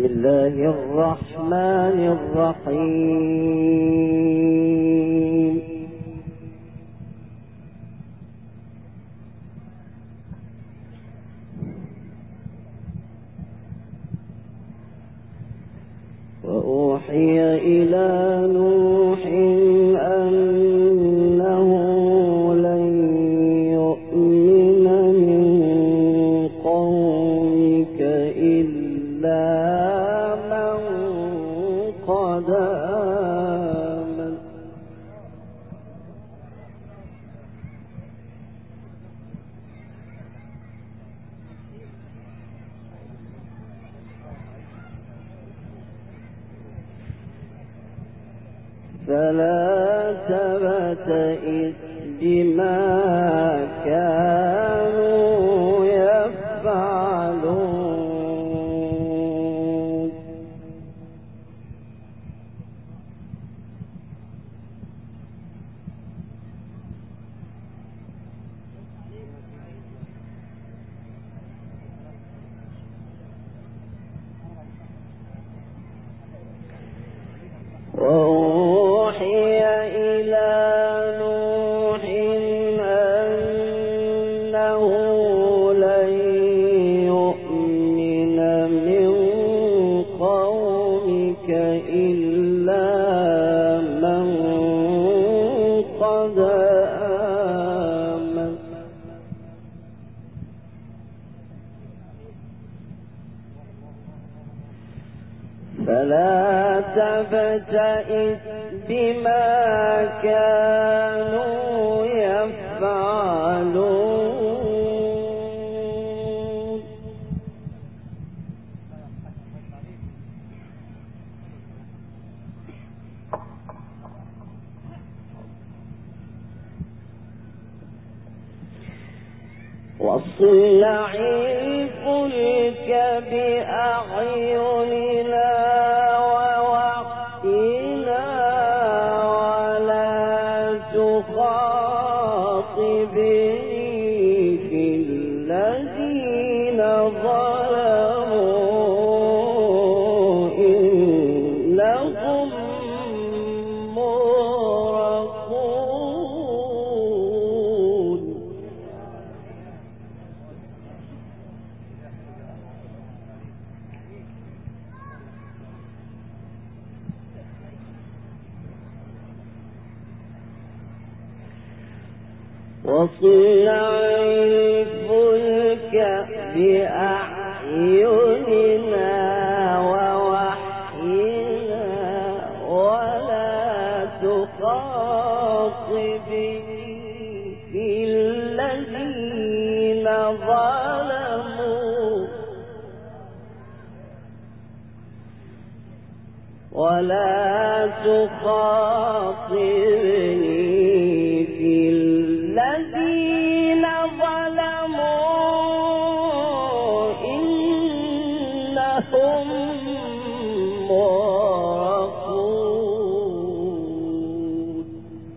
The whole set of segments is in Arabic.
الله الرحمن الرحيم. وأوحي إلى نوح أنه لن يؤمن من قومك إلا من قد آمن فلا تبتئس بما كانوا يفعلون وأوحي إلى نوح أنه لن يؤمن من قومك إلا من قد آمن فلا تبتئس بما كانوا يفعلون واصنع الفلك بأعيننا ووحينا ولا تخاطبني في الذين ظلموا إنهم مغرقون واصنع الفلك بأعيننا ووحينا ولا تخاطبني في الذين ظلموا ولا تخاطبني في الذين ظلموا إنهم مغرقون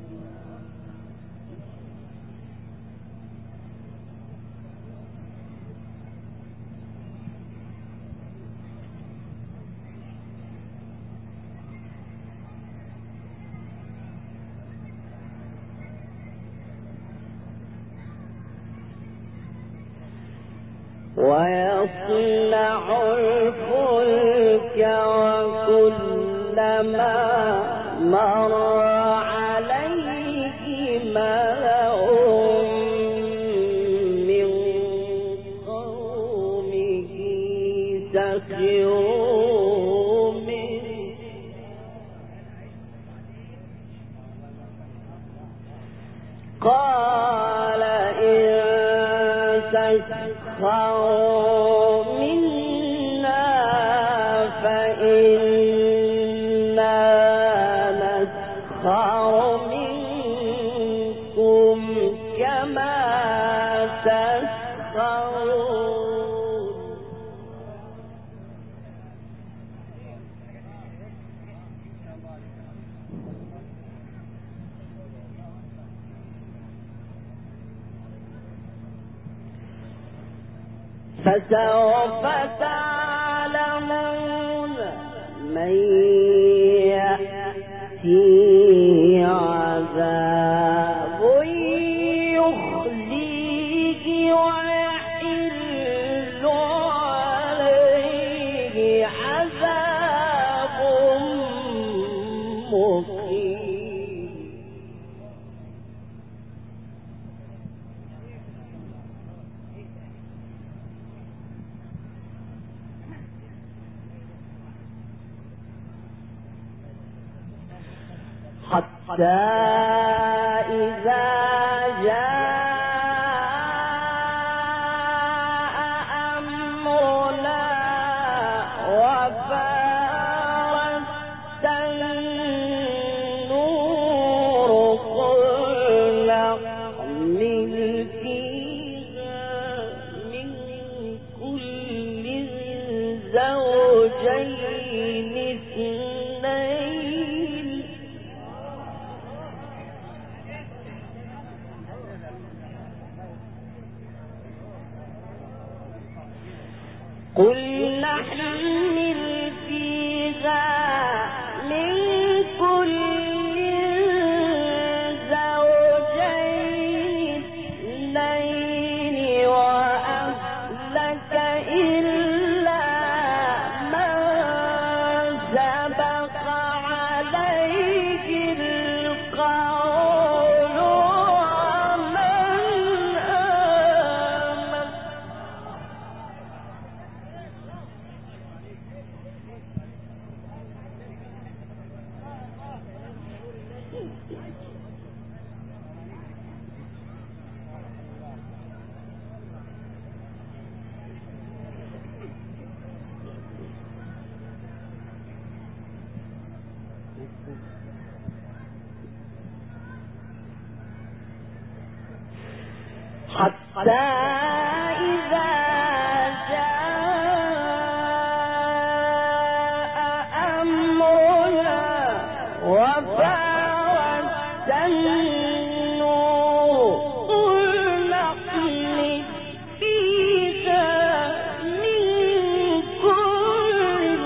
ويصنع الفلك وكلما مر عليه ملأ من قومه سخروا منه قال إن تسخروا منا فإنا نسخر منكم كما تسخرون فسوف تعلمون من يأتيه عذاب يخزيه ويحل عليه عذاب مقيم. حتى إذا جاء أمرنا وفارت النور قل نحمل فيها من كل زوجين اثنين قل نحمل فيها من كل زوجين اثنين وأهلك إلا من سبق عليه القول ومن آمن. حتى إذا جاء أمرنا وفارت النور قل نحمل فيها من كل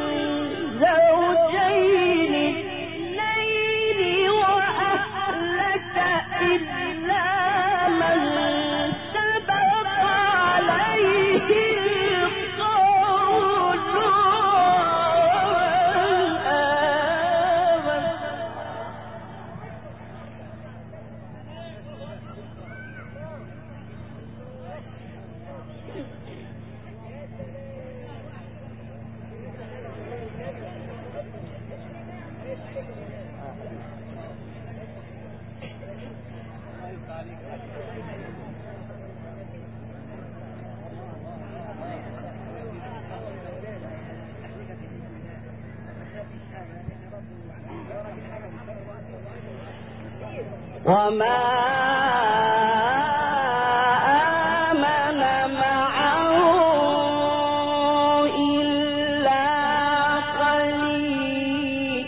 زوجين اثنين وأهلك إلا من سبق عليه القول ومن وما آمن معه إلا قليل.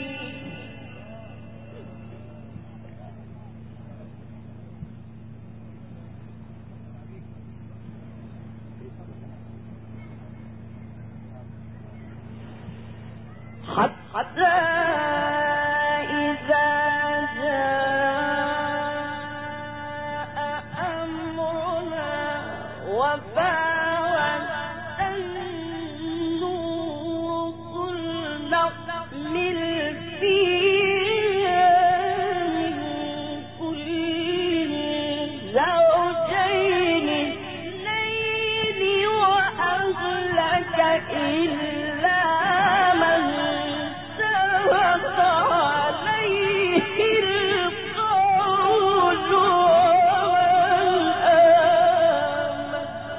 حتى إذا جاء أمرنا وفارت النور قل نحمل فيها من كل زوجين اثنين وأهلك إلا من سبق عليه القول ومن آمن.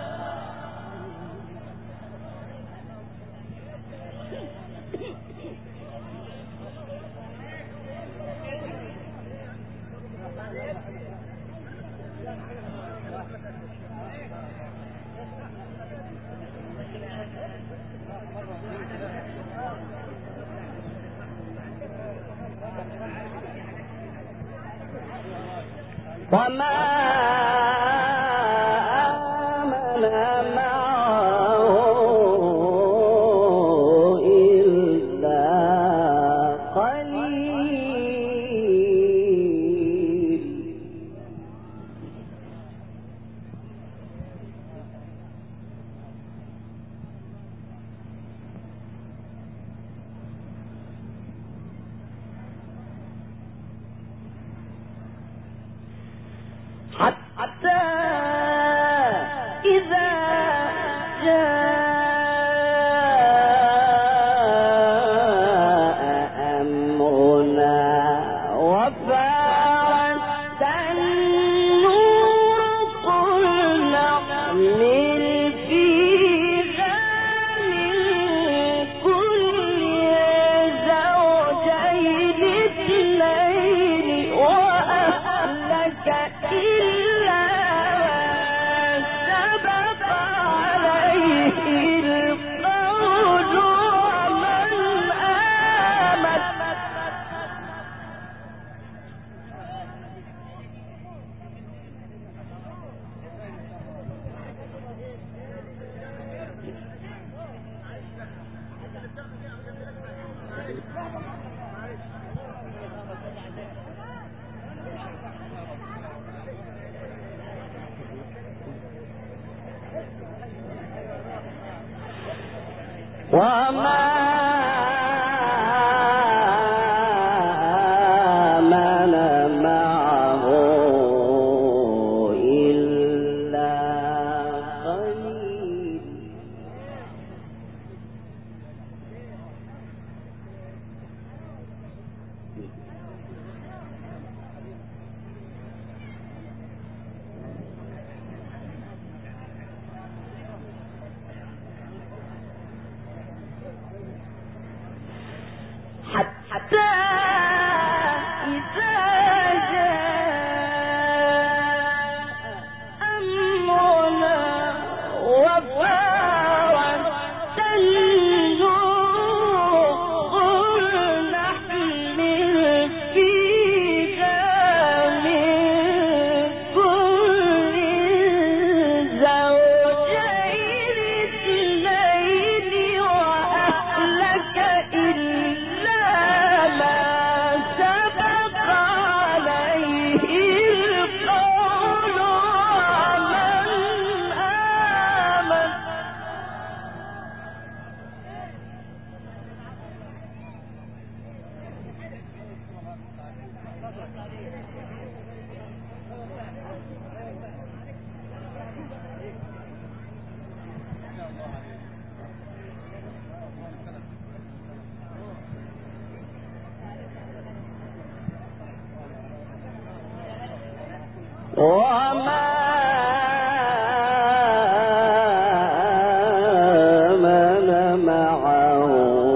وما آمن معه إلا قليل. حتى إذا جاء أمرنا وفارت النور قل نحمل فيها من كل زوجين اثنين وأهلك إلا من سبق عليه القول ومن آمن. حتى إذا جاء أمرنا وفارت النور قل نحمل فيها من كل زوجين اثنين وأهلك إلا من سبق عليه القول ومن آمن. وما حتى إذا جاء أمرنا وفارت النور قل نحمل فيها من كل زوجين اثنين وأهلك إلا ما سبق عليه القول ومن آمن. وما آمن معه إلا قليل. حتى إذا جاء أمرنا وفارت النور قل نحمل فيها من كل زوجين اثنين وأهلك إلا ما سبق عليه القول ومن آمن. وما آمن معه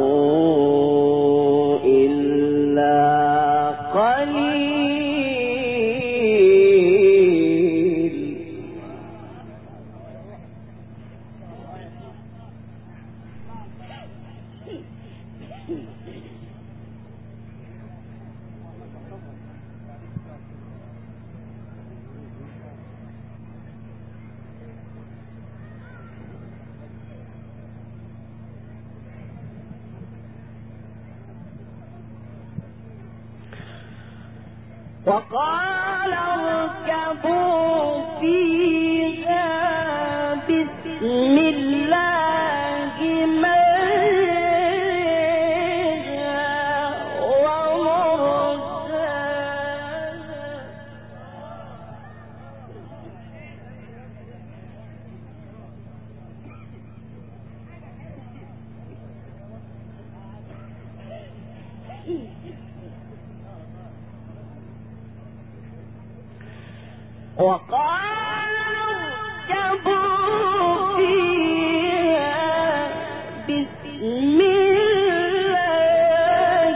إلا قليل. وقال اركبوا فيها بسم الله مجريها ومرساها. وقال اركبوا فيها بسم الله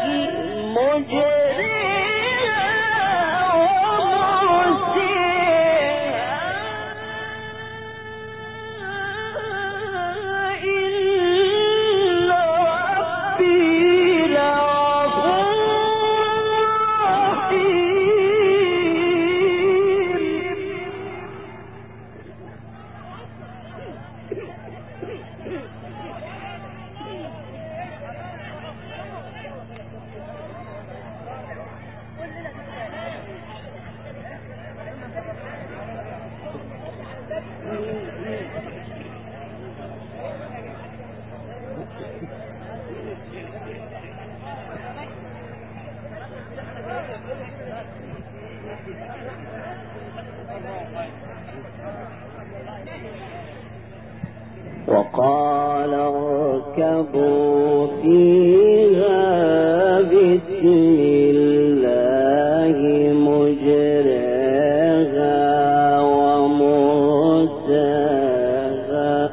مجريها ومرساها إن ربي لغفور رحيم. Thank you. وقال اركبوا فيها بسم الله مجرها ومرساها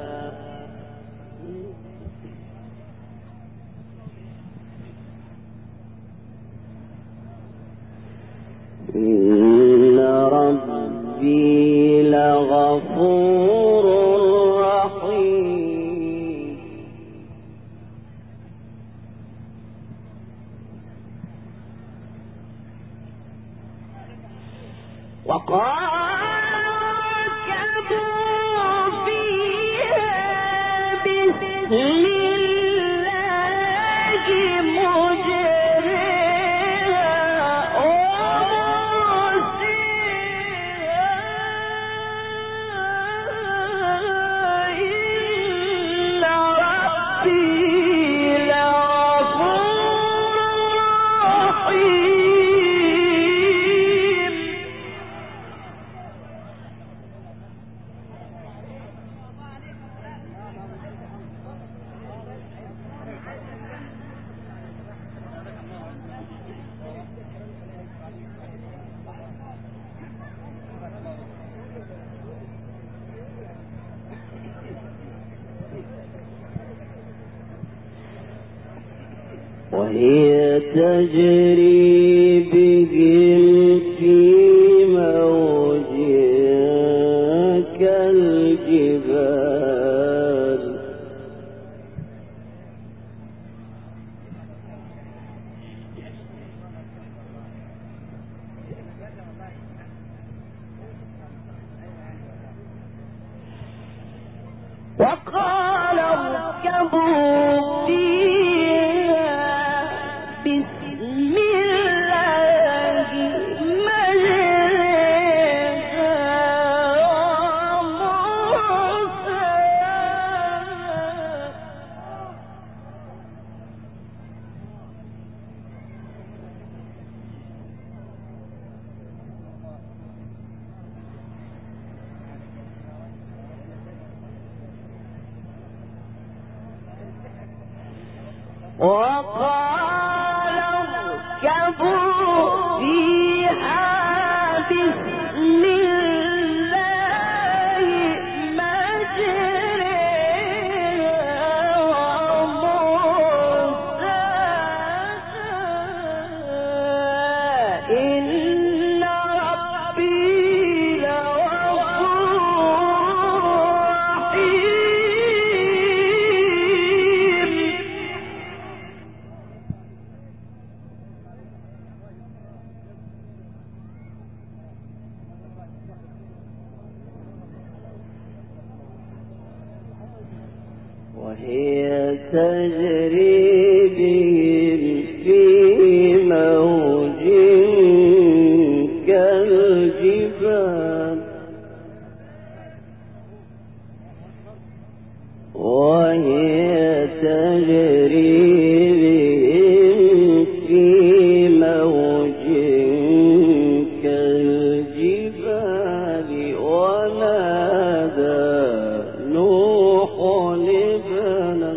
إن ربي لغفور رحيم. وقال اركبوا فيها بسم الله مجرها ومرساها إن ربي لغفور رحيم. وهي تجري بهم في موج كالجبال وقال اركبوا فيها بسم الله مجرها ومرساها وقال اركبوا فيها بسم الله مجرها ومرساها إن ربي لغفور رحيم. وهي تجري بهم في موج كالجبال وهي تجري بهم في موج كالجبال ونادى نوح ابنه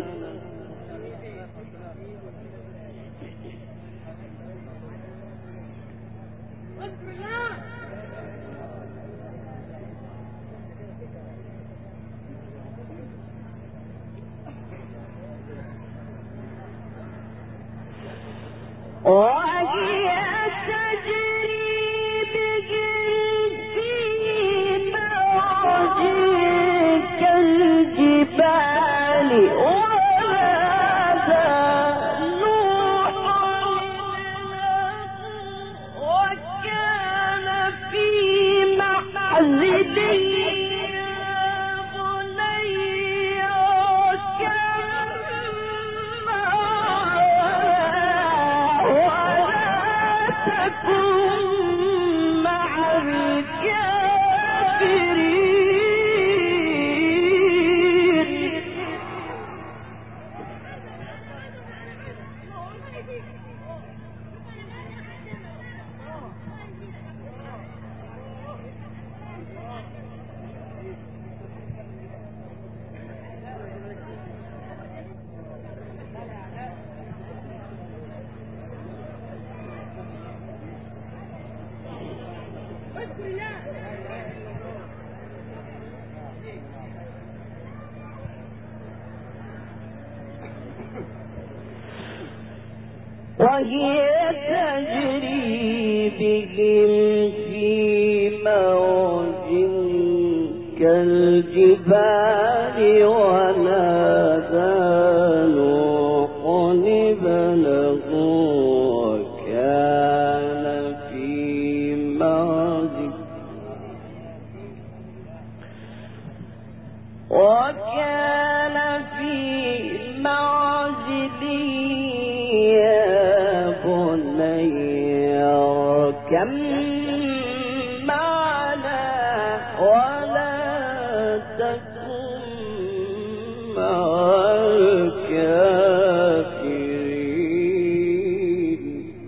وهي تجري بهم في موج كالجبال ونادى نوح وكان في محزن وهي تجري بهم في موج كالجبال ونادى نوح ابنه وكان في معزل يا بني اركب معنا ولا تكن مع الكافرين.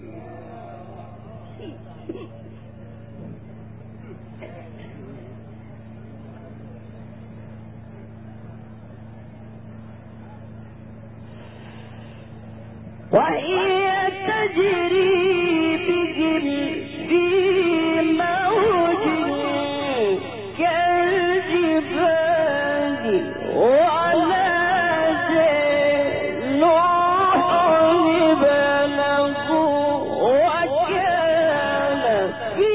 وهي تجري بهم في موج كالجبال ونادى نوح ابنه وكان في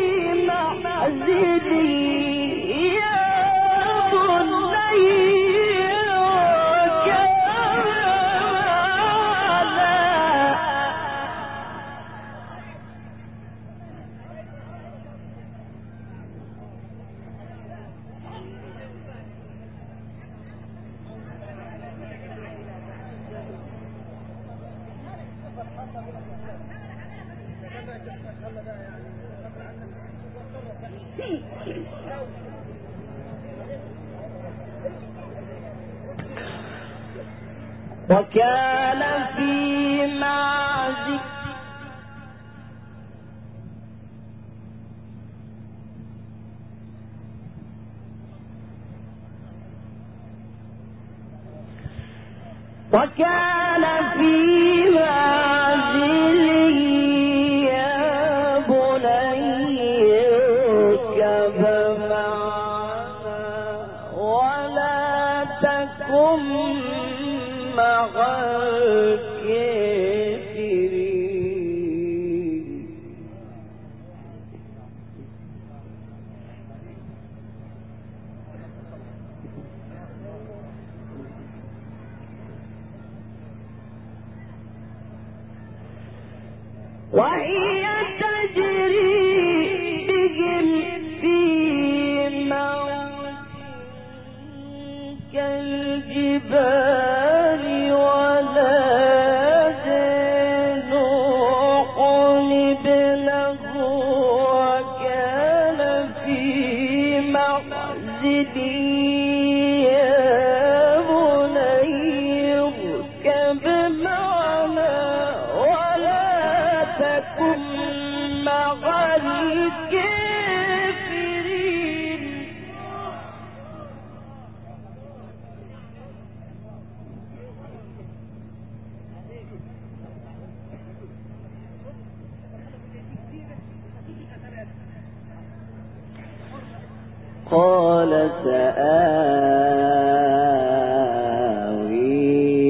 معزل يا بني وكان في معزل يا بني اركب معنا ولا تكن مع الكافرين. وهي تجري بهم في موج كالجبال ونادى نوح ابنه وكان في معزل يا بني اركب معنا ولا تكن مع الكافرين. قال سآوي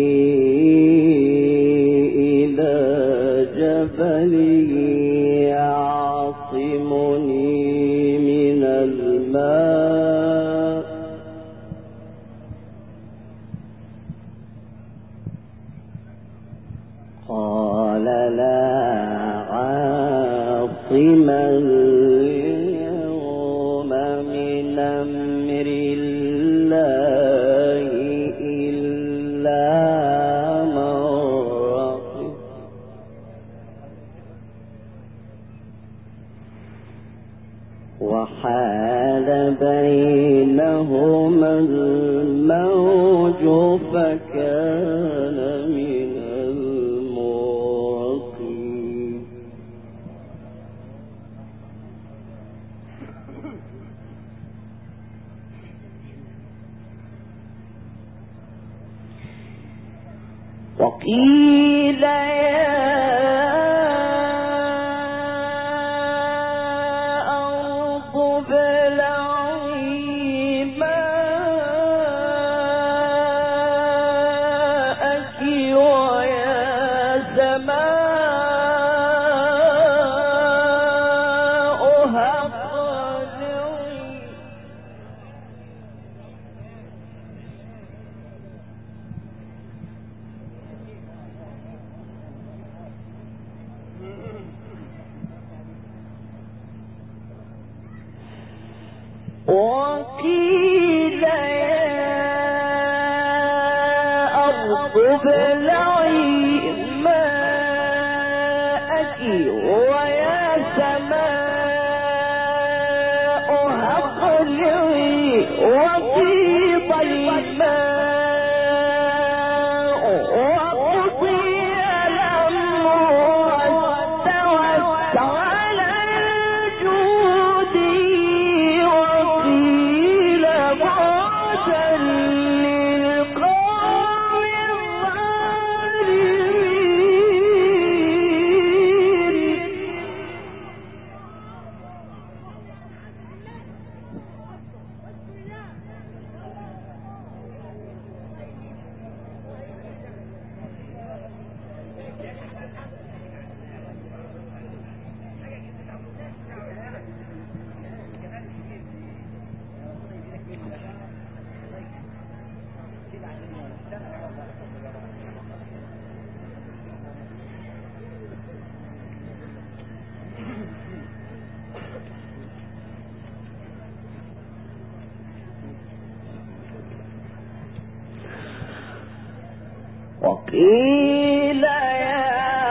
إلى جبل يعصمني من الماء قال لا عاصم اليوم من أمر الله إلا من رحم. وحال بينهما الموج فكان من المغرقين. وقيل يا أرض ابلعي ماءك ويا سماء وقيل يا أرض ابلعي ماءك ويا سماء أقلعي وغيض الماء وقضي الأمر واستوت على الجود وقيل بعدا للقوم وقيل يا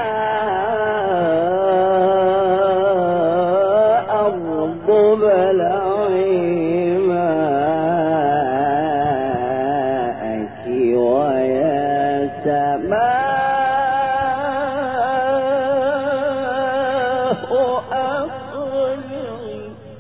أرض ابلعي ماءك ويا سماء أقلعي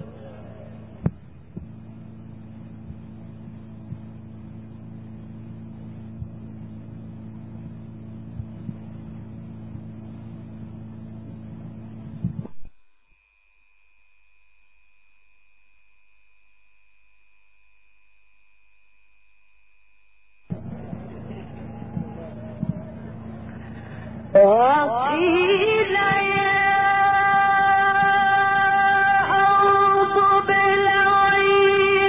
وقيل يا أرض ابلعي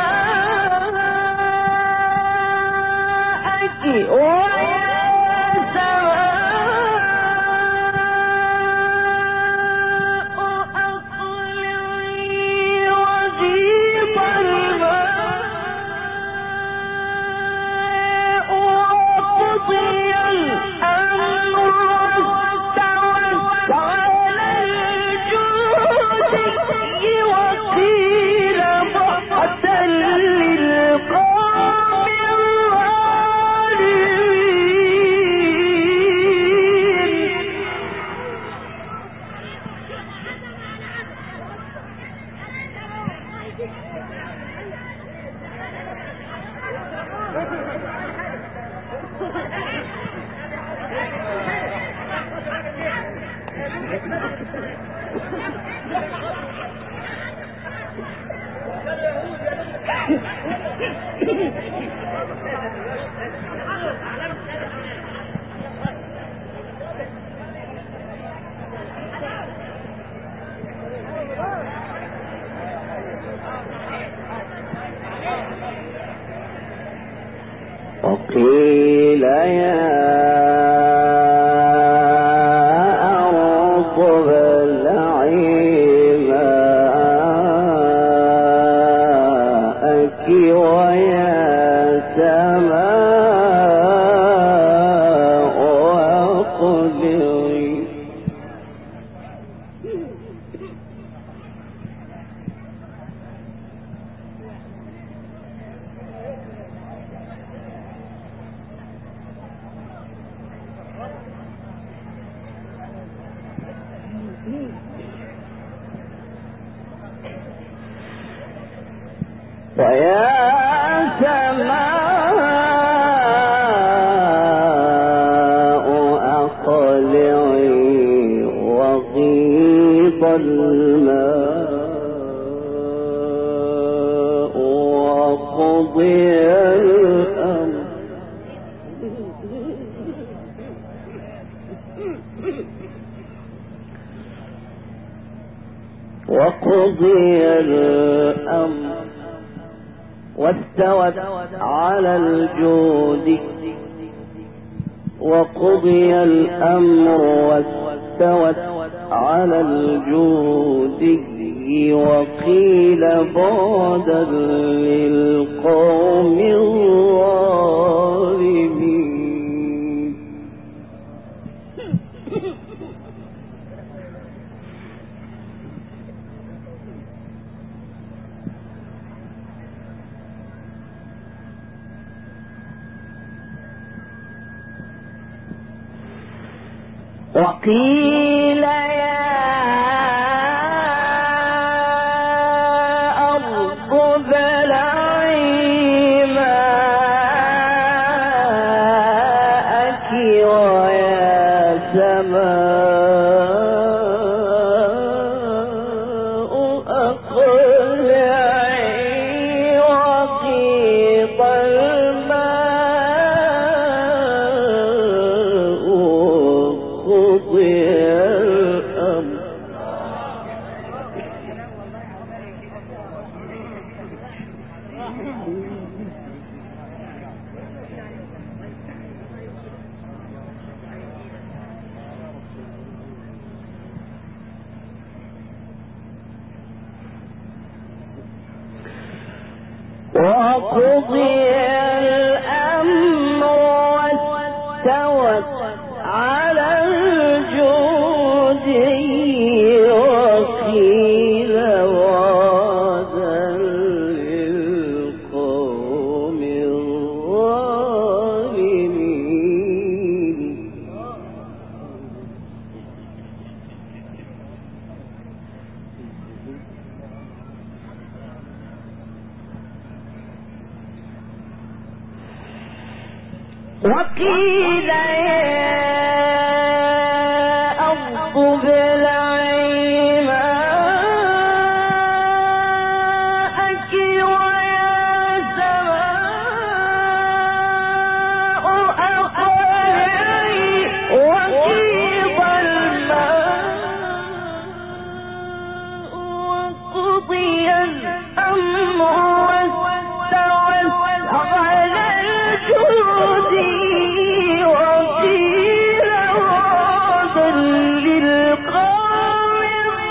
ماءك ويا سماء أقلعي وغيض الماء وقضي الأمر واستوت على الجود وقيل بعدا للقوم وقيل يا أرض ابلعي ماءك ويا سماء أقلعي ويا سماء أقلعي وغيض الماء وقضي الأمر وقضي الأمر واستوت على الجود وقضي الأمر واستوت على الجود وقيل بعدا للقوم الظالمين. وقيل وقضي الأمر واستوت على الجودي وقيل بعدا للقوم الظالمين. وقيل يا أرض ابلعي ماءك ويا سماء أقلعي وغيض الماء وقضي الأمر واستوت على الجود وقيل بعدا للقوم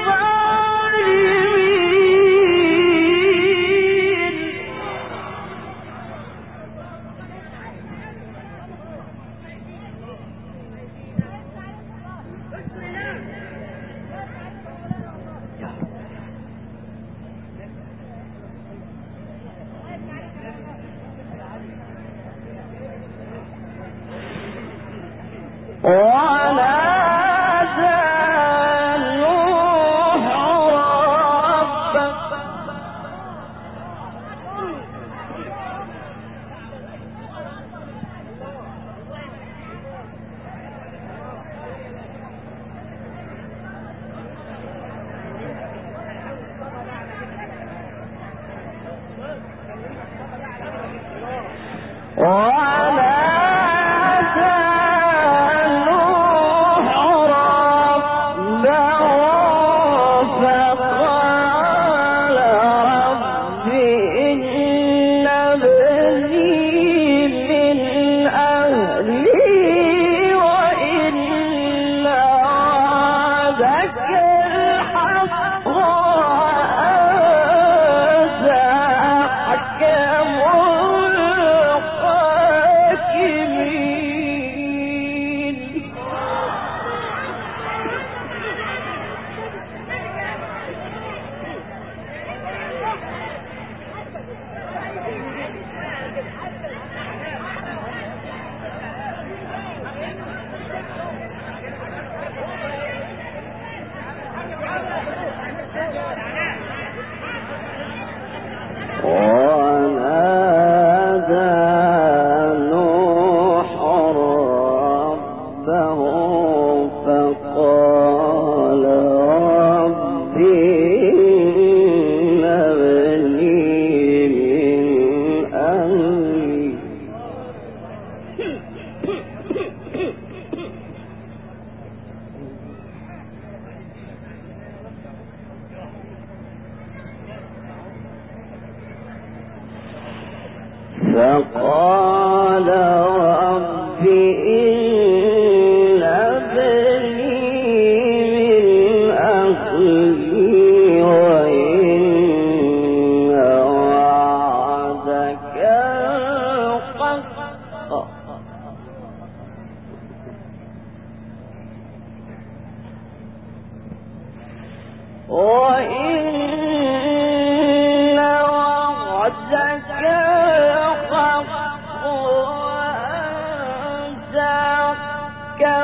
الظالمين. ونادى نوح ربه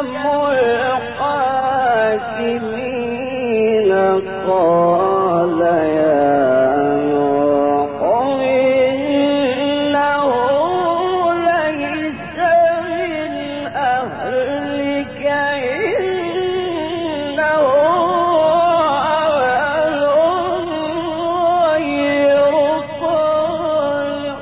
الحاكمين قال يا نوح إنه ليس من أهلك إنه عمل غير صالح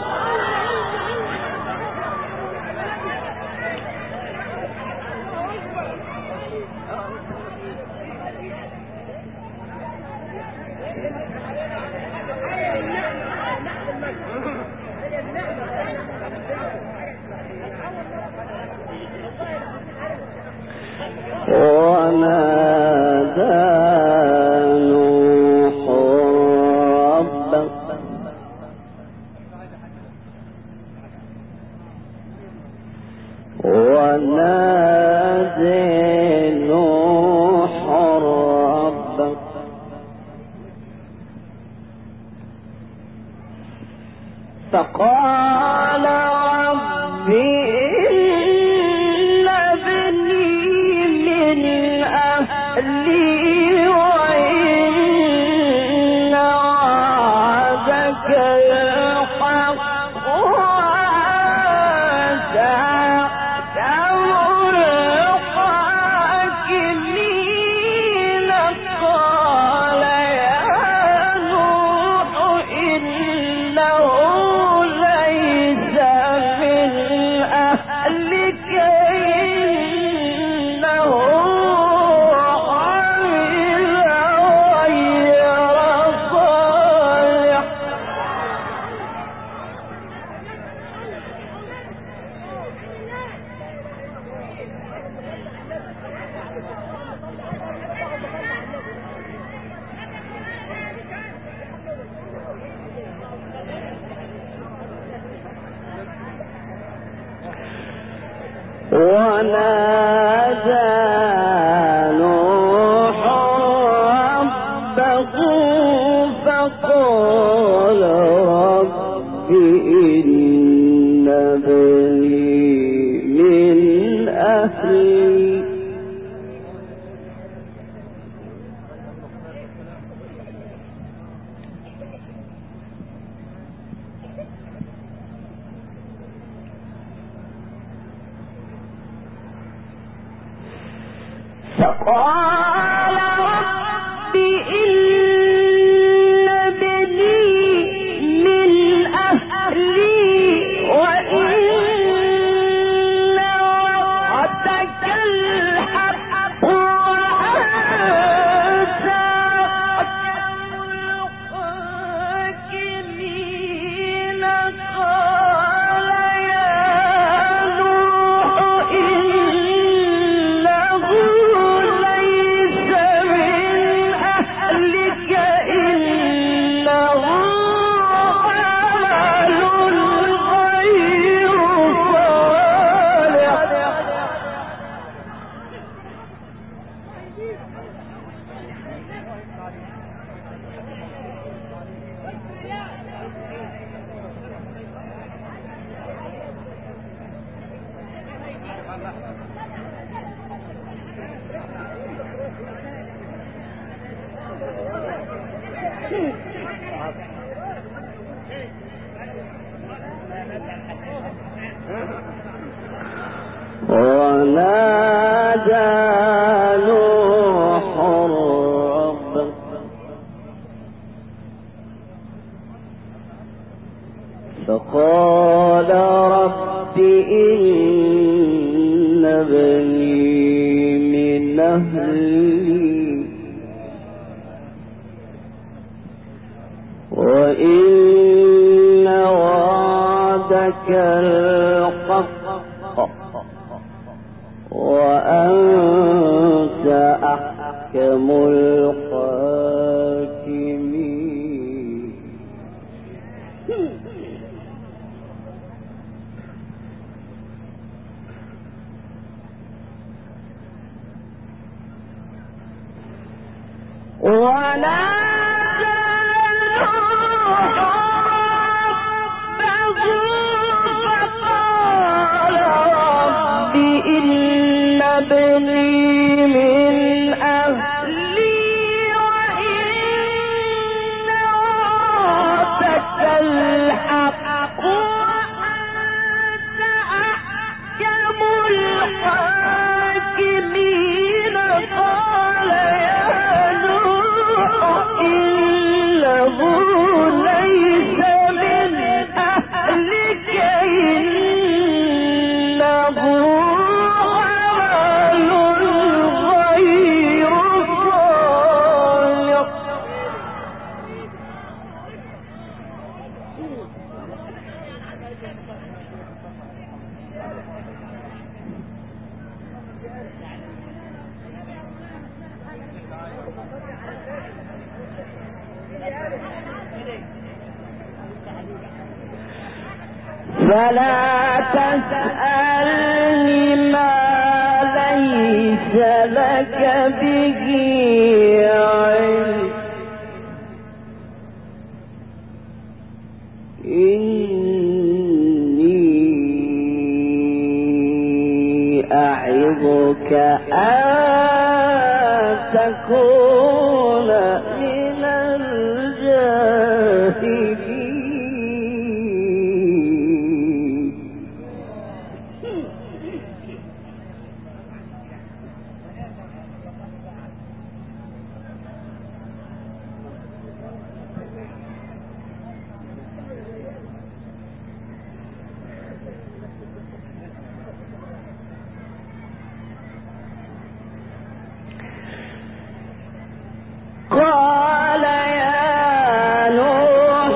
ونادى نوح ربه فقال رب إن ابني من أهلي وإن وعدك الحق وأنت أحكم الحاكمين قال يا نوح إنه ليس من أهلك إنه عمل غير صالح ونادى نوح ربه فقال رب إن ابني من أهلي فقال رب إن ابني من أهلي وإن وعدك الحق وأنت أحكم الحاكمين قال يا نوح إنه ليس من أهلك إنه عمل غير صالح ونادى نوح ربه فقال رب إن ابني من أهلي وإن وعدك الحق وأنت أحكم الحاكمين ونادى نوح ربه فقال رب إن الحاكمين قال يا نوح إنه ليس من أهلك إنه عمل غير صالح فلا تسألني ما ليس لك به علم إني أعظك أن تكون من الجاهلين قال يا نوح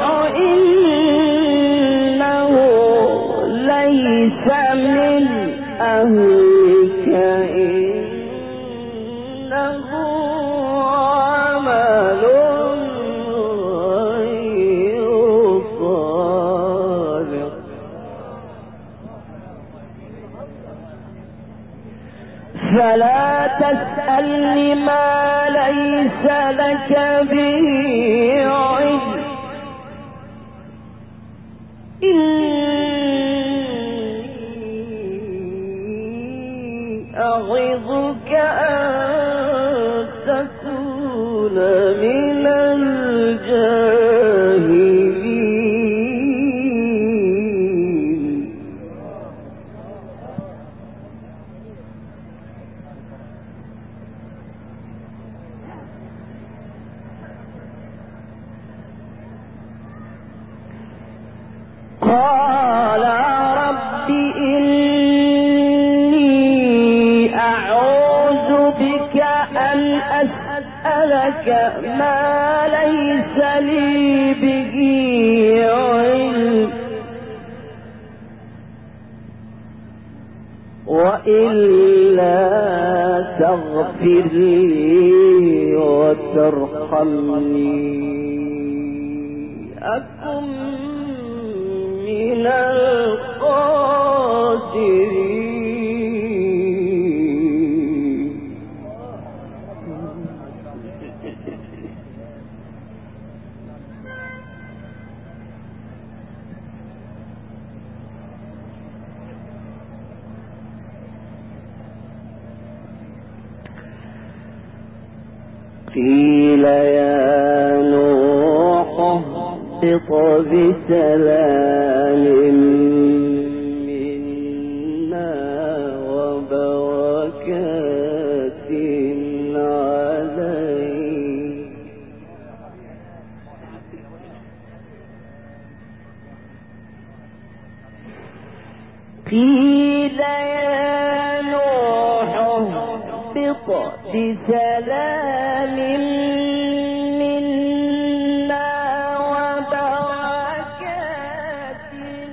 إنه ليس من أهلك إنه عمل غير صالح فلا تسألني ما ليس لك به علم إني أعظك أن تكون من الجاهلين قال رب إني أعوذ بك أن أسألك ما ليس لي به علم وإلا تغفر لي وترحمني أكن من الخاسرين قيل يا نوح اهبط بسلام منا وبركات عليك قيل يا نوح اهبط بسلام منا وبركات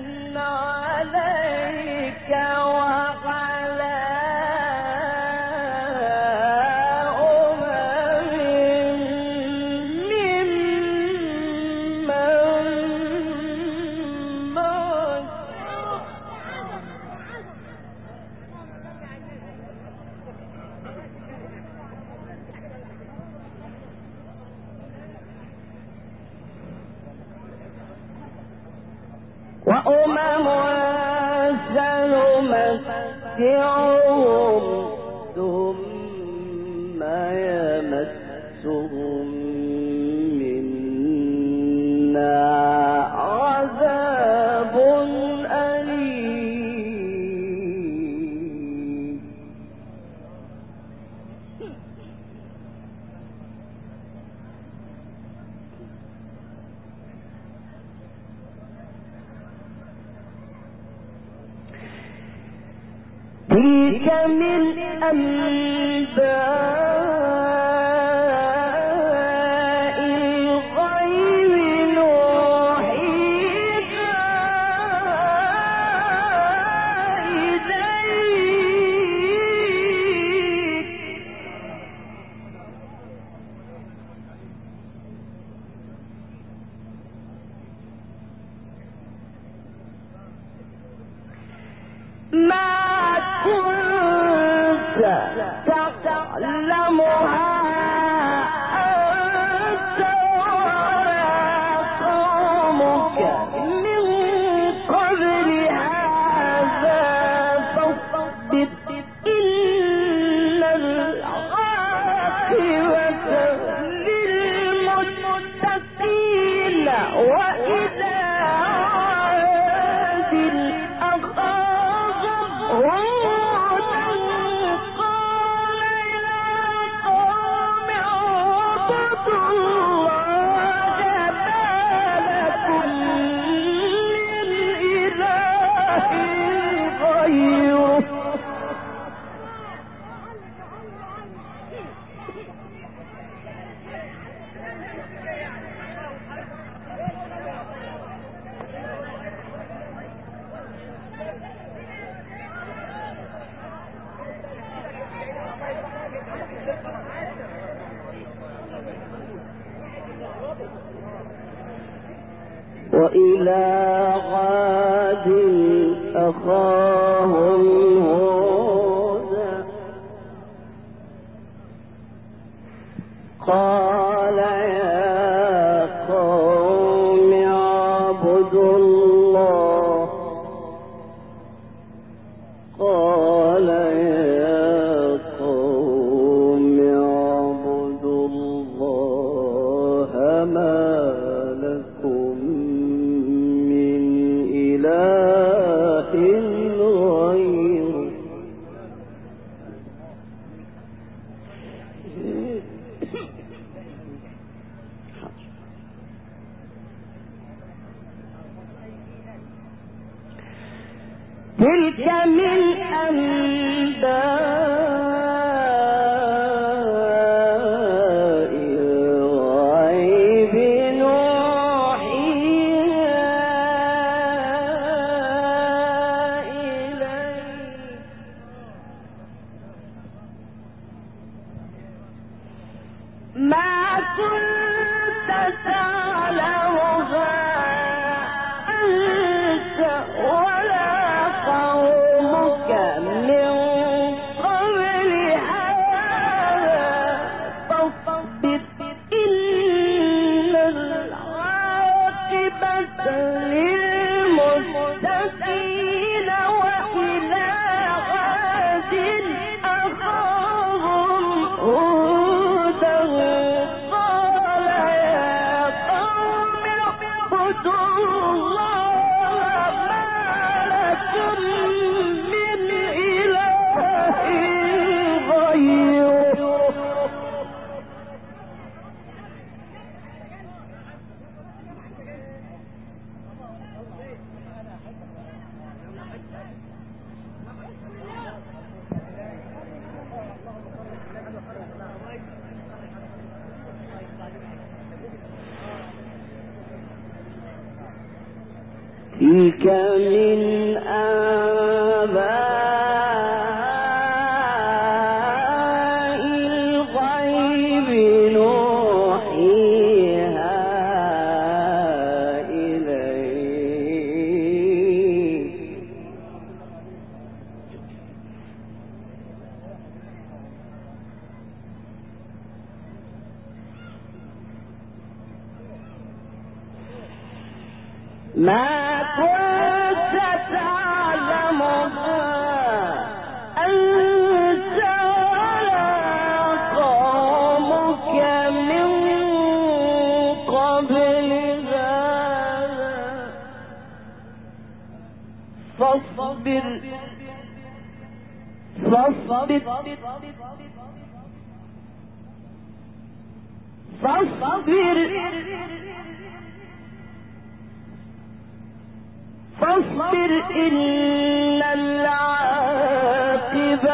عليك وعلى ممن معك وأمم سنمتعهم ثم يمسهم منا عذاب أليم تلك من أنباء وإلى عاد أخاهم هودا قال يا قوم اعبدوا الله قال يا قوم اعبدوا الله ما لكم من إله غيره تلك من أنباء الغيب نوحيها إليك ما كنت تعلمها أنت ولا قومك من قبل هذا فاصبر إن العاقبة للمتقين وإلى عاد أخاهم هودا قال يا قوم اعبدوا الله ما لكم من إله غيره تلك من آباء الغيب نوحيها إليك ما كنت تعلمها أنت ولا قومك من قبل هذا فاصبر إن العاقبة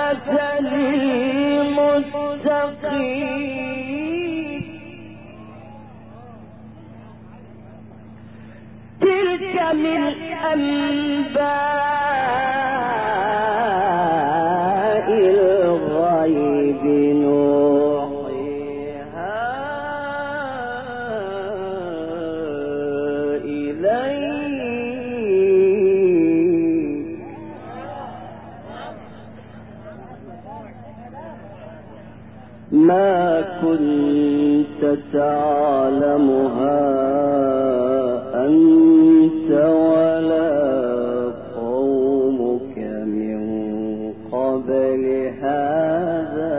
للمتقين تلك من أنباء الغيب نوحيها إليك ما كنت تعلمها أنت ولا قومك من قبل هذا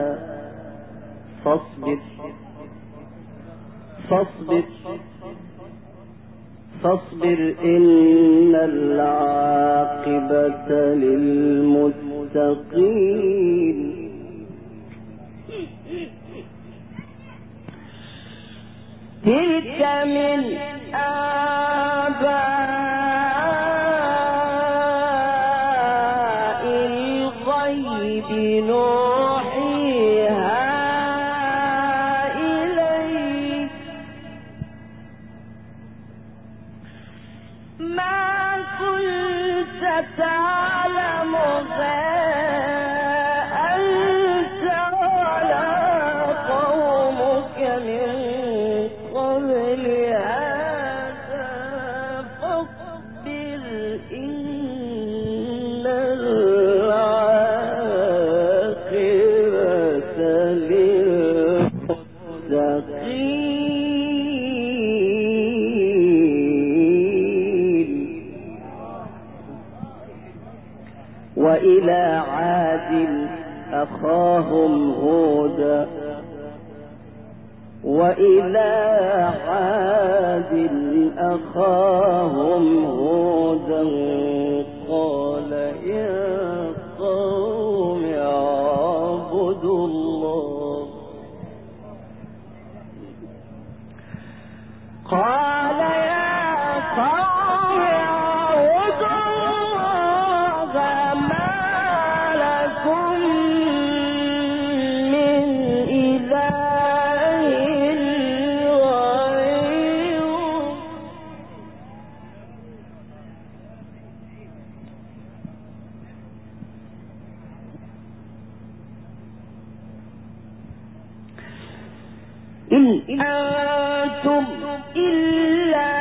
فاصبر إن العاقبة للمتقين تلك من آباء الغيب نوحيها إليك ما كنت تعلمها أنت ولا قومك من قبل هذا فاصبر إن العاقبة للمتقين وإلى عاد أخاهم هودا قال يا قوم اعبدوا الله ما لكم من إله غيره إن أنتم إلا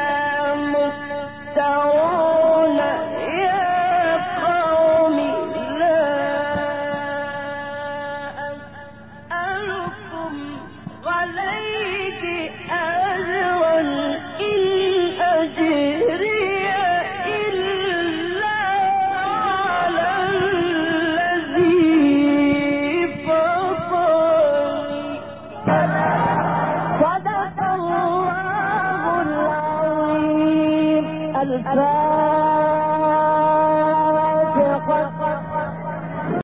مفترون يا قوم لا أسألكم عليه أجرا إن أجري إلا على الذي فطرني صدق الله العظيم. الفاتحة.